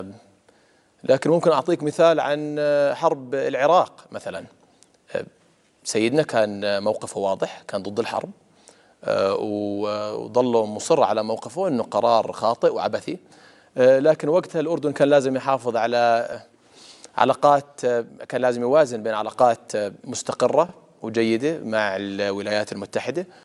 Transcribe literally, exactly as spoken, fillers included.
لكن ممكن أعطيك مثال عن حرب العراق مثلا. سيدنا كان موقفه واضح، كان ضد الحرب، وظل مصر على موقفه أنه قرار خاطئ وعبثي. لكن وقتها الأردن كان لازم يحافظ على علاقات، كان لازم يوازن بين علاقات مستقرة وجيدة مع الولايات المتحدة